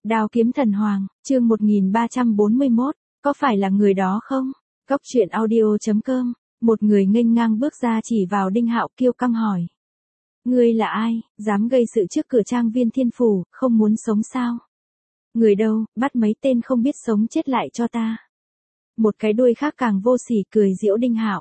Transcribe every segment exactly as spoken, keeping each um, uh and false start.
Đao kiếm thần hoàng, chương một nghìn ba trăm bốn mươi mốt, có phải là người đó không? Cốc truyện audio chấm com, một người nghênh ngang bước ra chỉ vào Đinh Hạo kiêu căng hỏi. Ngươi là ai, dám gây sự trước cửa trang viên Thiên Phủ, không muốn sống sao? Người đâu, bắt mấy tên không biết sống chết lại cho ta. Một cái đuôi khác càng vô sỉ cười giễu Đinh Hạo.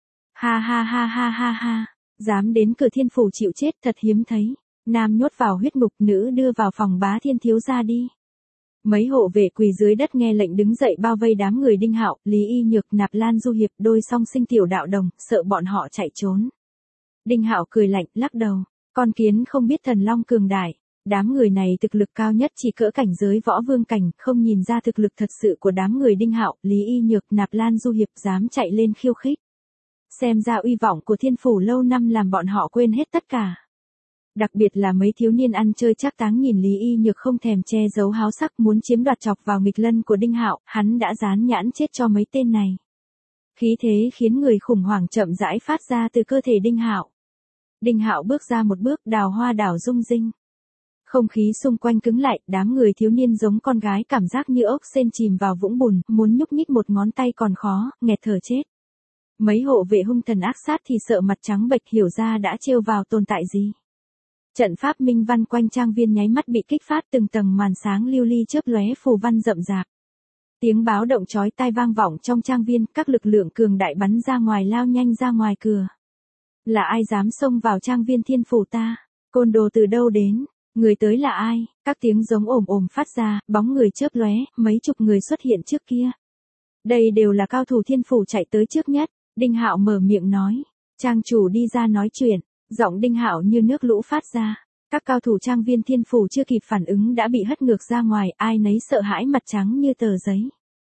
Ha ha ha ha ha ha, dám đến cửa Thiên Phủ chịu chết thật hiếm thấy. Nam nhốt vào huyết ngục, nữ đưa vào phòng bá thiên thiếu gia đi. Mấy hộ vệ quỳ dưới đất nghe lệnh đứng dậy bao vây đám người Đinh Hạo, Lý Y Nhược, Nạp Lan Du Hiệp, đôi song sinh tiểu đạo đồng, sợ bọn họ chạy trốn. Đinh Hạo cười lạnh, lắc đầu, con kiến không biết thần long cường đại, đám người này thực lực cao nhất chỉ cỡ cảnh giới võ vương cảnh, không nhìn ra thực lực thật sự của đám người Đinh Hạo, Lý Y Nhược, Nạp Lan Du Hiệp dám chạy lên khiêu khích. Xem ra uy vọng của Thiên Phủ lâu năm làm bọn họ quên hết tất cả. Đặc biệt là mấy thiếu niên ăn chơi trác táng nhìn Lý Y Nhược không thèm che giấu háo sắc muốn chiếm đoạt chọc vào nghịch lân của Đinh Hạo, hắn đã dán nhãn chết cho mấy tên này. Khí thế khiến người khủng hoảng chậm rãi phát ra từ cơ thể Đinh Hạo. Đinh Hạo bước ra một bước, đào hoa đảo rung rinh. Không khí xung quanh cứng lại, đám người thiếu niên giống con gái cảm giác như ốc sên chìm vào vũng bùn, muốn nhúc nhích một ngón tay còn khó, nghẹt thở chết. Mấy hộ vệ hung thần ác sát thì sợ mặt trắng bệch hiểu ra đã trêu vào tồn tại gì. Trận pháp minh văn quanh trang viên nháy mắt bị kích phát, từng tầng màn sáng lưu ly chớp lóe phù văn rậm rạp. Tiếng báo động chói tai vang vọng trong trang viên, các lực lượng cường đại bắn ra ngoài lao nhanh ra ngoài cửa. Là ai dám xông vào trang viên Thiên Phủ ta? Côn đồ từ đâu đến? Người tới là ai? Các tiếng giống ồm ồm phát ra, bóng người chớp lóe, mấy chục người xuất hiện trước kia. Đây đều là cao thủ Thiên Phủ chạy tới trước nhất. Đinh Hạo mở miệng nói. Trang chủ đi ra nói chuyện. Giọng Đinh Hạo như nước lũ phát ra. Các cao thủ trang viên Thiên Phủ chưa kịp phản ứng đã bị hất ngược ra ngoài, ai nấy sợ hãi mặt trắng như tờ giấy.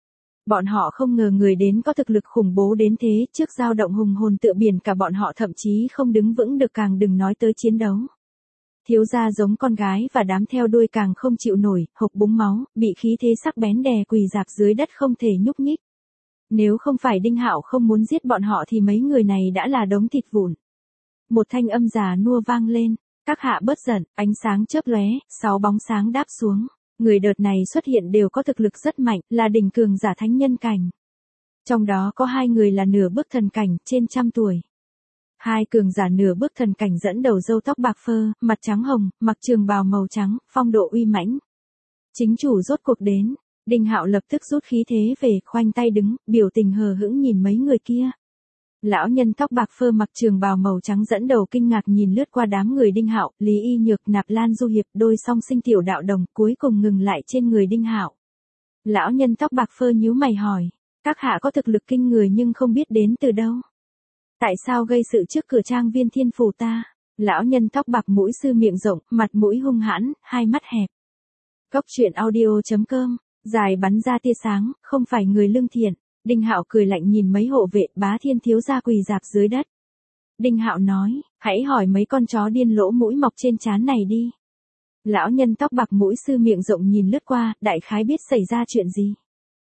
Bọn họ không ngờ người đến có thực lực khủng bố đến thế, trước dao động hùng hồn tựa biển cả bọn họ thậm chí không đứng vững được, càng đừng nói tới chiến đấu. Thiếu gia giống con gái và đám theo đuôi càng không chịu nổi, hộc búng máu, bị khí thế sắc bén đè quỳ rạp dưới đất không thể nhúc nhích. Nếu không phải Đinh Hạo không muốn giết bọn họ thì mấy người này đã là đống thịt vụn. Một thanh âm già nua vang lên, các hạ bớt giận, ánh sáng chớp lóe, sáu bóng sáng đáp xuống. Người đợt này xuất hiện đều có thực lực rất mạnh, là đỉnh cường giả thánh nhân cảnh. Trong đó có hai người là nửa bước thần cảnh, trên trăm tuổi. Hai cường giả nửa bước thần cảnh dẫn đầu râu tóc bạc phơ, mặt trắng hồng, mặc trường bào màu trắng, phong độ uy mãnh. Chính chủ rốt cuộc đến, Đinh Hạo lập tức rút khí thế về, khoanh tay đứng, biểu tình hờ hững nhìn mấy người kia. Lão nhân tóc bạc phơ mặc trường bào màu trắng dẫn đầu kinh ngạc nhìn lướt qua đám người Đinh Hạo, Lý Y Nhược, Nạp Lan Du Hiệp, đôi song sinh tiểu đạo đồng, cuối cùng ngừng lại trên người Đinh Hạo. Lão nhân tóc bạc phơ nhíu mày hỏi, các hạ có thực lực kinh người nhưng không biết đến từ đâu. Tại sao gây sự trước cửa trang viên Thiên Phủ ta? Lão nhân tóc bạc mũi sư miệng rộng, mặt mũi hung hãn, hai mắt hẹp. Cốc truyện audio chấm com, dài bắn ra tia sáng, không phải người lương thiện. Đinh Hạo cười lạnh nhìn mấy hộ vệ, bá thiên thiếu gia quỳ rạp dưới đất. Đinh Hạo nói, hãy hỏi mấy con chó điên lỗ mũi mọc trên trán này đi. Lão nhân tóc bạc mũi sư miệng rộng nhìn lướt qua, đại khái biết xảy ra chuyện gì.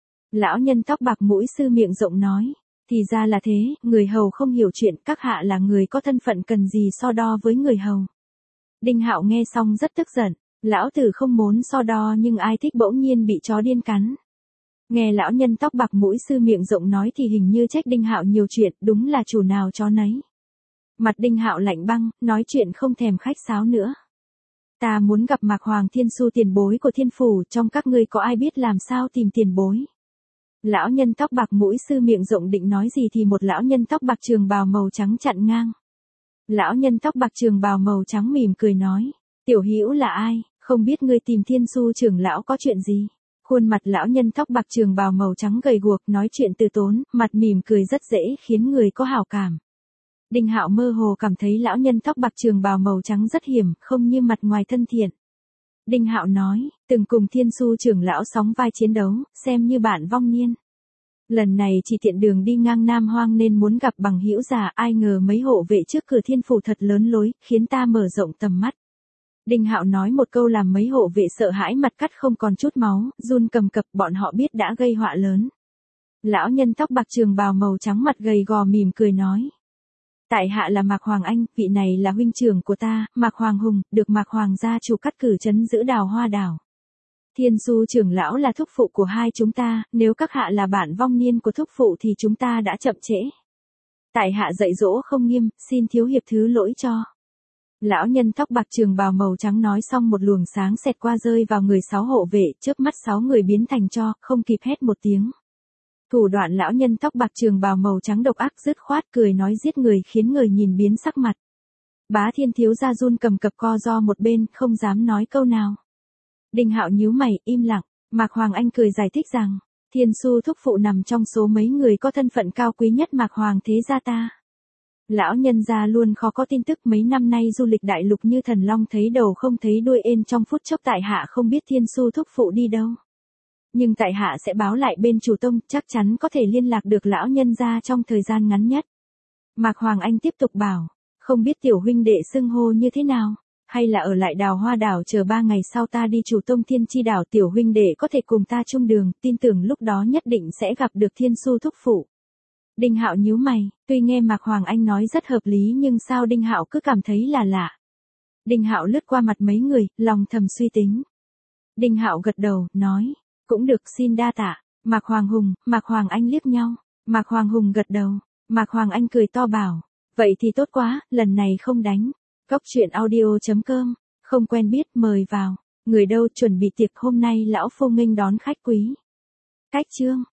Lão nhân tóc bạc mũi sư miệng rộng nói, thì ra là thế, người hầu không hiểu chuyện, các hạ là người có thân phận cần gì so đo với người hầu. Đinh Hạo nghe xong rất tức giận, lão tử không muốn so đo nhưng ai thích bỗng nhiên bị chó điên cắn. Nghe lão nhân tóc bạc mũi sư miệng rộng nói thì hình như trách Đinh Hạo nhiều chuyện, đúng là chủ nào chó nấy. Mặt Đinh Hạo lạnh băng, nói chuyện không thèm khách sáo nữa. Ta muốn gặp Mạc Hoàng Thiên Su tiền bối của Thiên Phủ, trong các ngươi có ai biết làm sao tìm tiền bối? Lão nhân tóc bạc mũi sư miệng rộng định nói gì thì một lão nhân tóc bạc trường bào màu trắng chặn ngang. Lão nhân tóc bạc trường bào màu trắng mỉm cười nói, tiểu hữu là ai, không biết ngươi tìm Thiên Su trưởng lão có chuyện gì? Khuôn mặt lão nhân tóc bạc trường bào màu trắng gầy guộc nói chuyện từ tốn, mặt mỉm cười rất dễ khiến người có hảo cảm. Đinh Hạo mơ hồ cảm thấy lão nhân tóc bạc trường bào màu trắng rất hiểm, không như mặt ngoài thân thiện. Đinh Hạo nói, từng cùng Thiên Su trưởng lão sóng vai chiến đấu, xem như bạn vong niên. Lần này chỉ tiện đường đi ngang Nam Hoang nên muốn gặp bằng hữu già, ai ngờ mấy hộ vệ trước cửa Thiên Phủ thật lớn lối, khiến ta mở rộng tầm mắt. Đinh Hạo nói một câu làm mấy hộ vệ sợ hãi mặt cắt không còn chút máu, run cầm cập, bọn họ biết đã gây họa lớn. Lão nhân tóc bạc trường bào màu trắng mặt gầy gò mỉm cười nói. Tại hạ là Mạc Hoàng Anh, vị này là huynh trưởng của ta, Mạc Hoàng Hùng, được Mạc Hoàng gia chủ cắt cử trấn giữ Đào Hoa đảo. Thiên Du trưởng lão là thúc phụ của hai chúng ta, nếu các hạ là bạn vong niên của thúc phụ thì chúng ta đã chậm trễ. Tại hạ dạy dỗ không nghiêm, xin thiếu hiệp thứ lỗi cho. Lão nhân tóc bạc trường bào màu trắng nói xong một luồng sáng xẹt qua rơi vào người sáu hộ vệ, chớp mắt sáu người biến thành tro, không kịp hét một tiếng. Thủ đoạn lão nhân tóc bạc trường bào màu trắng độc ác dứt khoát, cười nói giết người khiến người nhìn biến sắc mặt. Bá Thiên thiếu gia run cầm cập co ro một bên, không dám nói câu nào. Đinh Hạo nhíu mày, im lặng. Mạc Hoàng Anh cười giải thích rằng, Thiên Su thúc phụ nằm trong số mấy người có thân phận cao quý nhất Mạc Hoàng thế gia ta. Lão nhân gia luôn khó có tin tức, mấy năm nay du lịch đại lục như thần long thấy đầu không thấy đuôi, ên trong phút chốc tại hạ không biết Thiên Su thúc phụ đi đâu. Nhưng tại hạ sẽ báo lại bên chủ tông, chắc chắn có thể liên lạc được lão nhân gia trong thời gian ngắn nhất. Mạc Hoàng Anh tiếp tục bảo, không biết tiểu huynh đệ xưng hô như thế nào, hay là ở lại Đào Hoa đảo chờ ba ngày sau ta đi chủ tông Thiên Chi đảo, tiểu huynh đệ có thể cùng ta chung đường, tin tưởng lúc đó nhất định sẽ gặp được Thiên Su thúc phụ. Đinh Hạo nhíu mày, tuy nghe Mạc Hoàng Anh nói rất hợp lý nhưng sao Đinh Hạo cứ cảm thấy là lạ. Đinh Hạo lướt qua mặt mấy người, lòng thầm suy tính. Đinh Hạo gật đầu, nói, cũng được, xin đa tạ. Mạc Hoàng Hùng, Mạc Hoàng Anh liếc nhau. Mạc Hoàng Hùng gật đầu. Mạc Hoàng Anh cười to bảo, vậy thì tốt quá, lần này không đánh. Cóc truyện audio chấm com, không quen biết mời vào. Người đâu chuẩn bị tiệc hôm nay lão phu nghênh đón khách quý. Cách chương